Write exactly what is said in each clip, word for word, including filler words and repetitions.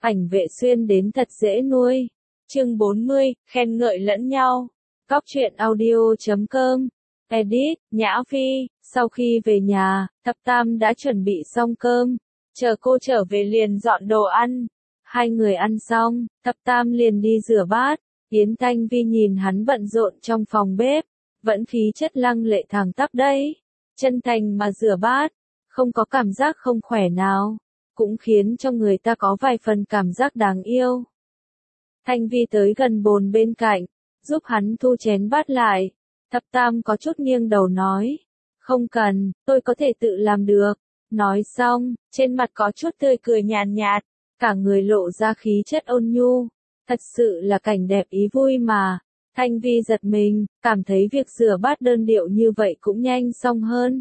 Ảnh vệ xuyên đến thật dễ nuôi. Chương bốn mươi, khen ngợi lẫn nhau. Cóc truyện audio chấm com. Edit, Nhã Phi. Sau khi về nhà, Thập Tam đã chuẩn bị xong cơm. Chờ cô trở về liền dọn đồ ăn. Hai người ăn xong, Thập Tam liền đi rửa bát. Yến Thanh Vi nhìn hắn bận rộn trong phòng bếp. Vẫn khí chất lăng lệ thẳng tắp đấy. Chân thành mà rửa bát. Không có cảm giác không khỏe nào. Cũng khiến cho người ta có vài phần cảm giác đáng yêu. Thanh Vi tới gần bồn bên cạnh, giúp hắn thu chén bát lại. Thập Tam có chút nghiêng đầu nói. Không cần, tôi có thể tự làm được. Nói xong, trên mặt có chút tươi cười nhàn nhạt, cả người lộ ra khí chất ôn nhu. Thật sự là cảnh đẹp ý vui mà. Thanh Vi giật mình, cảm thấy việc rửa bát đơn điệu như vậy cũng nhanh xong hơn.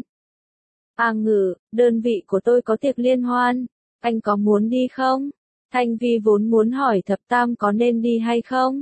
A Ngự, đơn vị của tôi có tiệc liên hoan, anh có muốn đi không? Thanh Vi vốn muốn hỏi Thập Tam có nên đi hay không?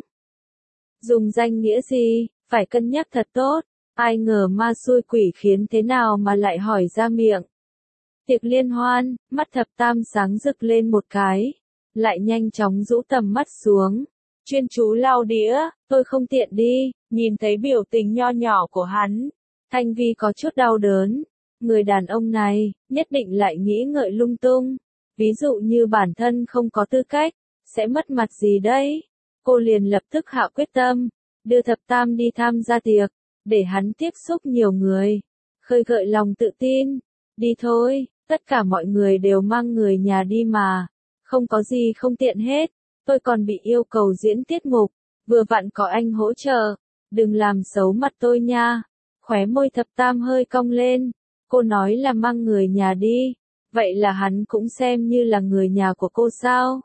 Dùng danh nghĩa gì, phải cân nhắc thật tốt, ai ngờ ma xui quỷ khiến thế nào mà lại hỏi ra miệng. Tiệc liên hoan, mắt Thập Tam sáng rực lên một cái, lại nhanh chóng rũ tầm mắt xuống, chuyên chú lau đĩa, tôi không tiện đi, nhìn thấy biểu tình nho nhỏ của hắn, Thanh Vi có chút đau đớn, người đàn ông này, nhất định lại nghĩ ngợi lung tung, ví dụ như bản thân không có tư cách, sẽ mất mặt gì đấy, cô liền lập tức hạ quyết tâm, đưa Thập Tam đi tham gia tiệc, để hắn tiếp xúc nhiều người, khơi gợi lòng tự tin, đi thôi. Tất cả mọi người đều mang người nhà đi mà, không có gì không tiện hết, tôi còn bị yêu cầu diễn tiết mục, vừa vặn có anh hỗ trợ, đừng làm xấu mặt tôi nha. Khóe môi Thập Tam hơi cong lên, cô nói là mang người nhà đi, vậy là hắn cũng xem như là người nhà của cô sao?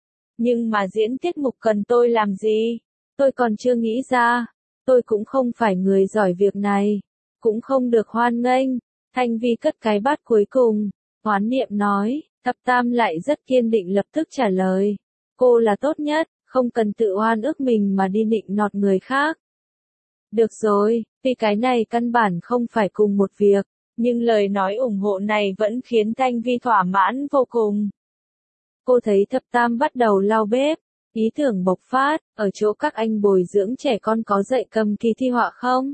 Nhưng mà diễn tiết mục cần tôi làm gì? Tôi còn chưa nghĩ ra, tôi cũng không phải người giỏi việc này, cũng không được hoan nghênh. Thanh Vi cất cái bát cuối cùng, hoán niệm nói, Thập Tam lại rất kiên định lập tức trả lời. Cô là tốt nhất, không cần tự oan ức mình mà đi nịnh nọt người khác. Được rồi, vì cái này căn bản không phải cùng một việc, nhưng lời nói ủng hộ này vẫn khiến Thanh Vi thỏa mãn vô cùng. Cô thấy Thập Tam bắt đầu lau bếp, ý tưởng bộc phát, ở chỗ các anh bồi dưỡng trẻ con có dạy cầm kỳ thi họa không?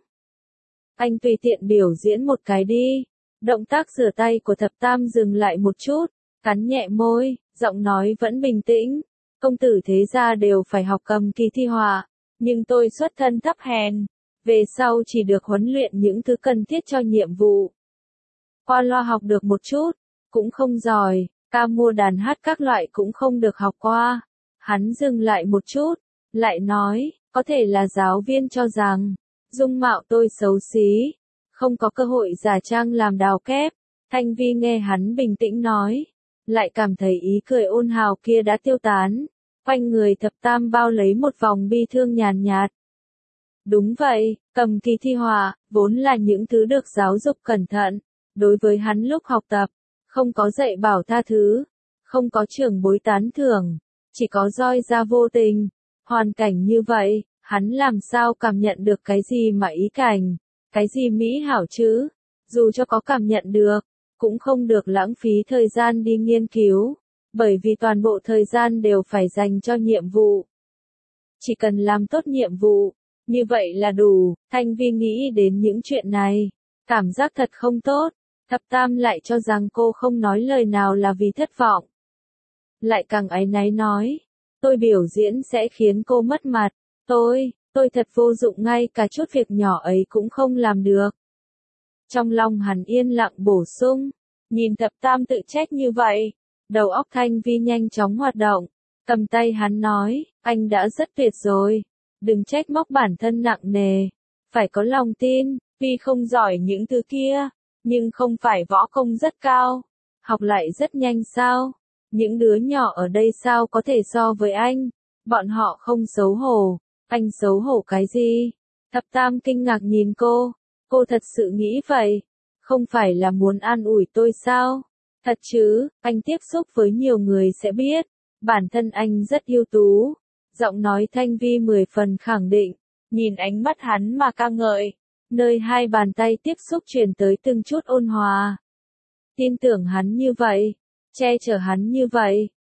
Anh tùy tiện biểu diễn một cái đi. Động tác rửa tay của Thập Tam dừng lại một chút, cắn nhẹ môi, giọng nói vẫn bình tĩnh. Công tử thế gia đều phải học cầm kỳ thi họa, nhưng tôi xuất thân thấp hèn, về sau chỉ được huấn luyện những thứ cần thiết cho nhiệm vụ. Qua loa học được một chút, cũng không giỏi, ca mua đàn hát các loại cũng không được học qua. Hắn dừng lại một chút, lại nói, có thể là giáo viên cho rằng, dung mạo tôi xấu xí. Không có cơ hội giả trang làm đào kép, Thanh Vi nghe hắn bình tĩnh nói, lại cảm thấy ý cười ôn hào kia đã tiêu tán, quanh người Thập Tam bao lấy một vòng bi thương nhàn nhạt. Đúng vậy, cầm kỳ thi họa, vốn là những thứ được giáo dục cẩn thận, đối với hắn lúc học tập, không có dạy bảo tha thứ, không có trưởng bối tán thưởng, chỉ có roi ra vô tình, hoàn cảnh như vậy, hắn làm sao cảm nhận được cái gì mà ý cảnh. Cái gì mỹ hảo chứ? Dù cho có cảm nhận được, cũng không được lãng phí thời gian đi nghiên cứu, bởi vì toàn bộ thời gian đều phải dành cho nhiệm vụ. Chỉ cần làm tốt nhiệm vụ, như vậy là đủ. Thanh Vi nghĩ đến những chuyện này, cảm giác thật không tốt. Thập Tam lại cho rằng cô không nói lời nào là vì thất vọng. Lại càng áy náy nói, tôi biểu diễn sẽ khiến cô mất mặt, tôi... Tôi thật vô dụng ngay cả chút việc nhỏ ấy cũng không làm được. Trong lòng hắn yên lặng bổ sung, nhìn Thập Tam tự trách như vậy, đầu óc Thanh Vi nhanh chóng hoạt động, cầm tay hắn nói, anh đã rất tuyệt rồi, đừng trách móc bản thân nặng nề, phải có lòng tin, tuy không giỏi những thứ kia, nhưng không phải võ công rất cao, học lại rất nhanh sao, những đứa nhỏ ở đây sao có thể so với anh, bọn họ không xấu hổ. Anh xấu hổ cái gì? Thập Tam kinh ngạc nhìn cô, cô thật sự nghĩ vậy, không phải là muốn an ủi tôi sao? Thật chứ, anh tiếp xúc với nhiều người sẽ biết, bản thân anh rất ưu tú. Giọng nói Thanh Vi mười phần khẳng định, nhìn ánh mắt hắn mà ca ngợi, nơi hai bàn tay tiếp xúc truyền tới từng chút ôn hòa. Tin tưởng hắn như vậy, che chở hắn như vậy,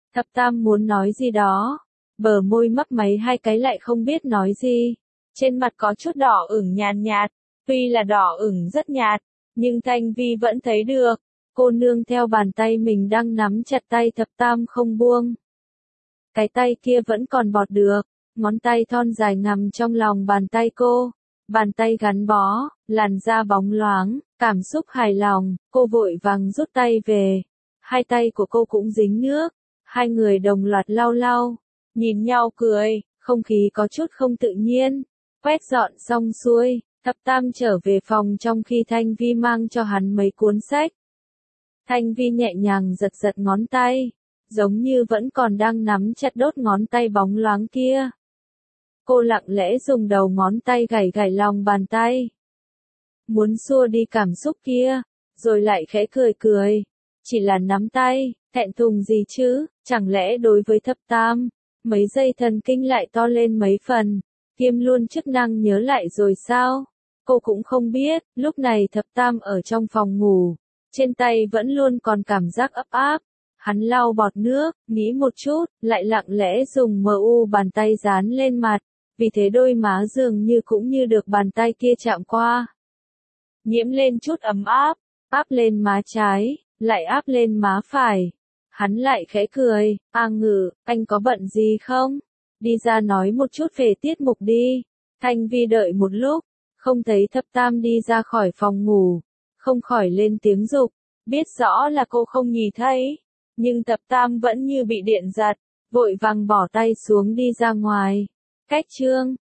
Thập Tam muốn nói gì đó, bờ môi mấp máy hai cái lại không biết nói gì. Trên mặt có chút đỏ ửng nhàn nhạt, tuy là đỏ ửng rất nhạt, nhưng Thanh Vi vẫn thấy được. Cô nương theo bàn tay mình đang nắm chặt tay Thập Tam không buông. Cái tay kia vẫn còn bọt được, ngón tay thon dài nằm trong lòng bàn tay cô. Bàn tay gắn bó, làn da bóng loáng, cảm xúc hài lòng, cô vội vàng rút tay về. Hai tay của cô cũng dính nước, hai người đồng loạt lau lau, nhìn nhau cười, không khí có chút không tự nhiên. Quét dọn xong xuôi, Thập Tam trở về phòng trong khi Thanh Vi mang cho hắn mấy cuốn sách. Thanh Vi nhẹ nhàng giật giật ngón tay, giống như vẫn còn đang nắm chặt đốt ngón tay bóng loáng kia. Cô lặng lẽ dùng đầu ngón tay gảy gảy lòng bàn tay. Muốn xua đi cảm xúc kia, rồi lại khẽ cười cười. Chỉ là nắm tay, thẹn thùng gì chứ, chẳng lẽ đối với Thập Tam, mấy dây thần kinh lại to lên mấy phần, kiêm luôn chức năng nhớ lại rồi sao? Cô cũng không biết, lúc này Thập Tam ở trong phòng ngủ, trên tay vẫn luôn còn cảm giác ấp áp. Hắn lau bọt nước, nghĩ một chút, lại lặng lẽ dùng mờ u bàn tay dán lên mặt, vì thế đôi má dường như cũng như được bàn tay kia chạm qua. Nhiễm lên chút ấm áp, áp lên má trái, lại áp lên má phải. Hắn lại khẽ cười, A Ngự, anh có bận gì không? Đi ra nói một chút về tiết mục đi. Thanh Vi đợi một lúc, không thấy Thập Tam đi ra khỏi phòng ngủ, không khỏi lên tiếng giục, biết rõ là cô không nhìn thấy. Nhưng Thập Tam vẫn như bị điện giật, vội vàng bỏ tay xuống đi ra ngoài. Cách chương